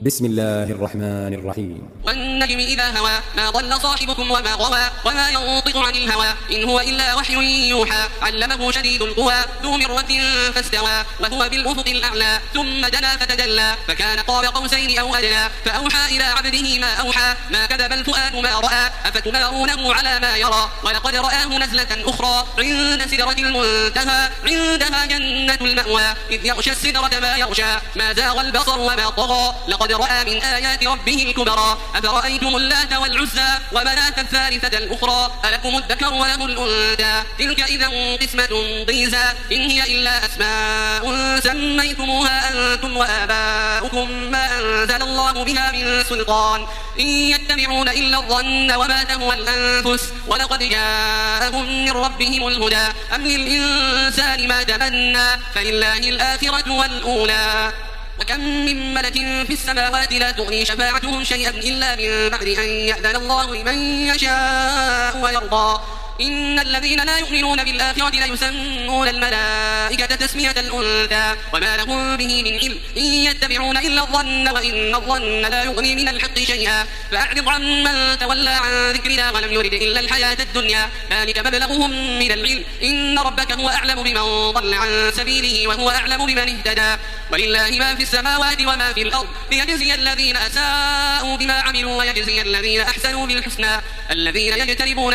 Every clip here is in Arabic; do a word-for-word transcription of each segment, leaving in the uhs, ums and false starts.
بسم الله الرحمن الرحيم. والنجم إذا هوى ما ضل صاحبكم وما غوى وما ينطق عن الهوى إن هو إلا وحي يوحى علمه شديد القوى ذو مرة فاستوى وهو بالأفق الأعلى ثم دنا فتدلى فكان قاب قوسين أو أدنى فأوحى إلى عبده ما أوحى ما كذب الفؤاد ما رأى أفتمارونه على ما يرى ولقد رآه نزلة أخرى عند سدرة المنتهى عندها جنة المأوى إذ يغشى السدرة ما يغشى ما زاغ البصر وما طغى لقد رأى من آيات ربه الكبرى أفرأيتم اللات والعزى ومناة الثالثة الأخرى ألكم الذكر وله الأنثى تلك إذا قسمة ضيزى إن هي إلا أسماء سميتموها أنتم وآباؤكم ما أنزل الله بها من سلطان إن يتبعون إلا الظن وما تهوى الأنفس ولقد جاءهم من ربهم الهدى أم للإنسان ما تمنى فلله الآخرة والأولى وكم من ملك في السماوات لا تغني شفاعتهم شيئا إلا من بعد أن يأذن الله لمن يشاء ويرضى إن الذين لا يؤمنون بالآخرة ليسمون الملائكة تسمية الأنثى وما لهم به من علم إن يتبعون إلا الظن وإن الظن لا يغني من الحق شيئا فأعرض عن من تولى عن ذكرنا ولم يرد إلا الحياة الدنيا ذلك مبلغهم من العلم إن ربك هو أعلم بمن ضل عن سبيله وهو أعلم بمن اهتدى ولله ما في السماوات وما في الأرض ليجزي الذين أساءوا بما عملوا ويجزي الذين أحسنوا بالحسنى الذين يجتنبون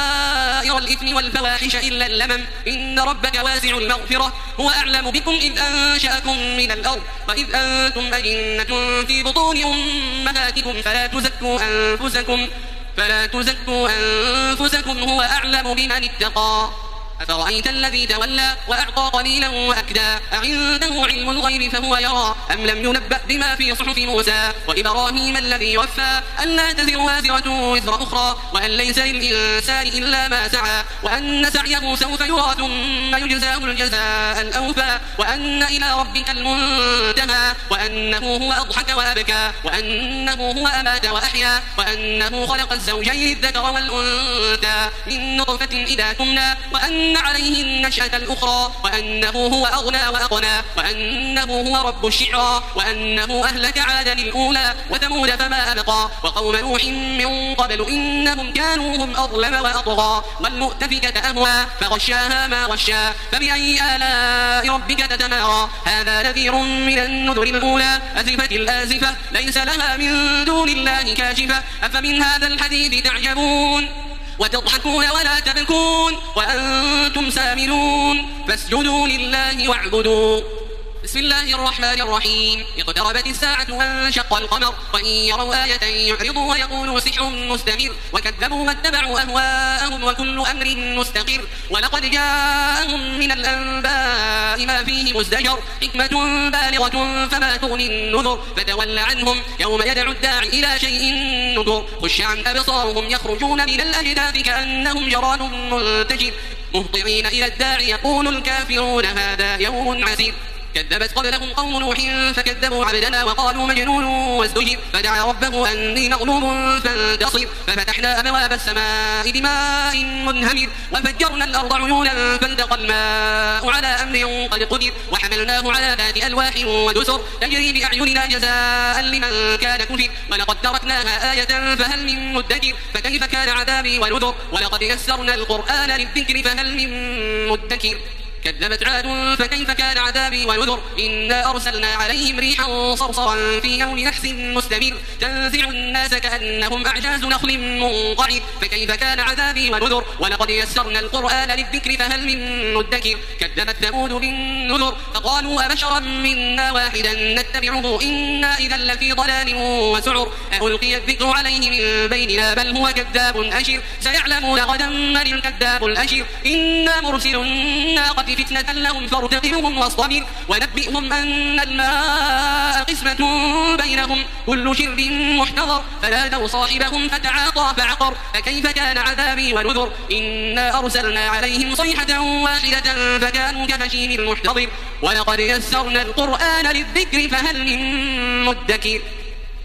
كبائر الإثم والفواحش إلا اللمم إن ربك واسع المغفرة هو أعلم بكم إذ أنشأكم من الأرض وإذ أنتم أجنة في بطون أمهاتكم فلا تزكوا أنفسكم فلا تزكوا أنفسكم هو أعلم بمن اتقى أفرأيت الذي تولى وأعطى قليلا وأكدى أعنده علم الغيب فهو يرى أم لم ينبأ بما في صحف موسى وإبراهيم الذي وفى ألا تزر وازرة وزر أخرى وأن ليس للإنسان إلا ما سعى وأن سعيه سوف يرى ثم يجزاه الجزاء الأوفى وأن إلى ربك المنتهى وأنه هو أضحك وأبكى وأنه هو أمات وأحيا وأنه خلق الزوجين الذكر والأنثى من نطفة إذا تمنى وأن عليه النشأة الأخرى وأنه هو أغنى وأقنى وأنه هو رب الشعرى وأنه أهلك عادا الأولى وثمود فما أبقى وقوم نوح من قبل إنهم كانوا هم أظلم وأطغى والمؤتفكة أهوى فغشاها ما غشا فبأي آلاء ربك تتمارى هذا نذير من النذر الأولى أزفت الآزفة ليس لها من دون الله كاشفة أفمن هذا الحديث تعجبون وتضحكون ولا تبكون وأنتم ساملون فاسجدوا لله واعبدوا بسم الله الرحمن الرحيم اقتربت الساعة وانشق القمر وإن يروا آية يعرضوا ويقولوا سحر مستمر وكذبوا واتبعوا أهواءهم وكل أمر مستقر ولقد جاءهم من الأنباء ما فيه مزدجر حكمة بالغة فما تغني النذر فتول عنهم يوم يدعو الداعي إلى شيء نذر خش عن أبصارهم يخرجون من الأجداث كأنهم جراد منتشر مهطعين إلى الداعي يقول الكافرون هذا يوم عسير كذبت قبلهم قوم نوح فكذبوا عبدنا وقالوا مجنون وازدجر فدعا ربه أني مغلوب فانتصر ففتحنا أبواب السماء بماء منهمر وفجرنا الأرض عيونا فالتقى الماء على أمر قد قدر وحملناه على ذات ألواح ودسر تجري بأعيننا جزاء لمن كان كفر ولقد تركناها آية فهل من مدكر فكيف كان عذابي ونذر ولقد يسرنا القرآن للذكر فهل من مدكر كذبت عاد فكيف كان عذابي ونذر إنا أرسلنا عليهم ريحا صرصرا في يوم نحس مستمر تنزع الناس كأنهم أعجاز نخل منقعر فكيف كان عذابي ونذر ولقد يسرنا القرآن للذكر فهل من مدكر كذبت ثمود بالنذر فقالوا أبشرا منا واحدا نتبعه إنا إذا لفي ضلال وسعر ألقي الذكر عليه من بيننا بل هو كذاب أشر سيعلمون غدا من الكذاب الأشر إنا مرسل الناقة فتنة لهم فارتقبهم واصطبر ونبئهم أن الماء قسمة بينهم كل شرب محتضر فنادوا صاحبهم فتعاطى فعقر فكيف كان عذابي ونذر إنا أرسلنا عليهم صيحة واحدة فكانوا كفشيم المحتضر ولقد يسرنا القرآن للذكر فهل من مدكر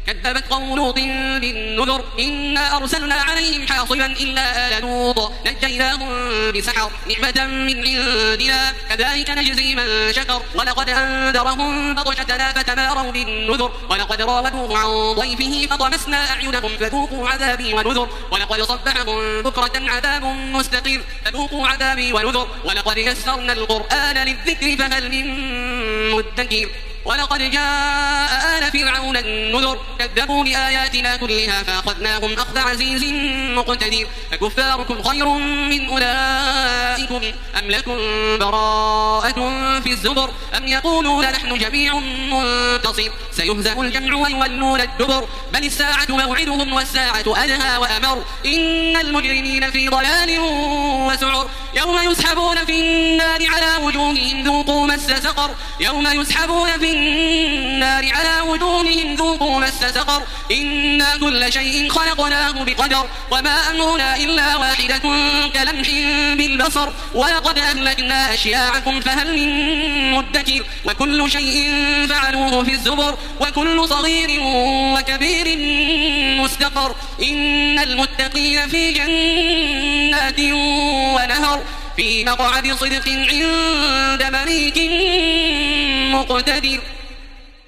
كذبت قوم لوط بالنذر إنا أرسلنا عليهم حاصبا إلا آل لوط نجيناهم بسحر نعمة من عندنا كذلك نجزي من شكر ولقد أنذرهم بطشتنا فتماروا بالنذر ولقد راودوه عن ضيفه فطمسنا أعينهم فذوقوا عذابي ونذر ولقد صبحهم بكرة عذاب مستقر فذوقوا عذابي ونذر ولقد يسرنا القرآن للذكر فهل من مدكر ولقد جاء آل فرعون النذر كذبوا لآياتنا كلها فأخذناهم أخذ عزيز مقتدر أكفاركم خير من أولئكم أم لكم براءة في الزبر أم يقولون نحن جميع منتصر سيهزم الجمع ويولون الدبر بل الساعة موعدهم والساعة أدهى وأمر إن المجرمين في ضلال وسعر يوم يسحبون في النار على وجوههم ذوقوا مس سقر يوم يسحبون في النار على وجوههم ذوقوا مس سقر إنا كل شيء خلقناه بقدر وما أمرنا إلا واحدة كلمح بالبصر ولقد أهلكنا أشياعكم فهل من مدكر وكل شيء فعلوه في الزبر وكل صغير وكبير مستقر إن المتقين في جنات ونهر في مقعد صدق عند مليك مقتدر.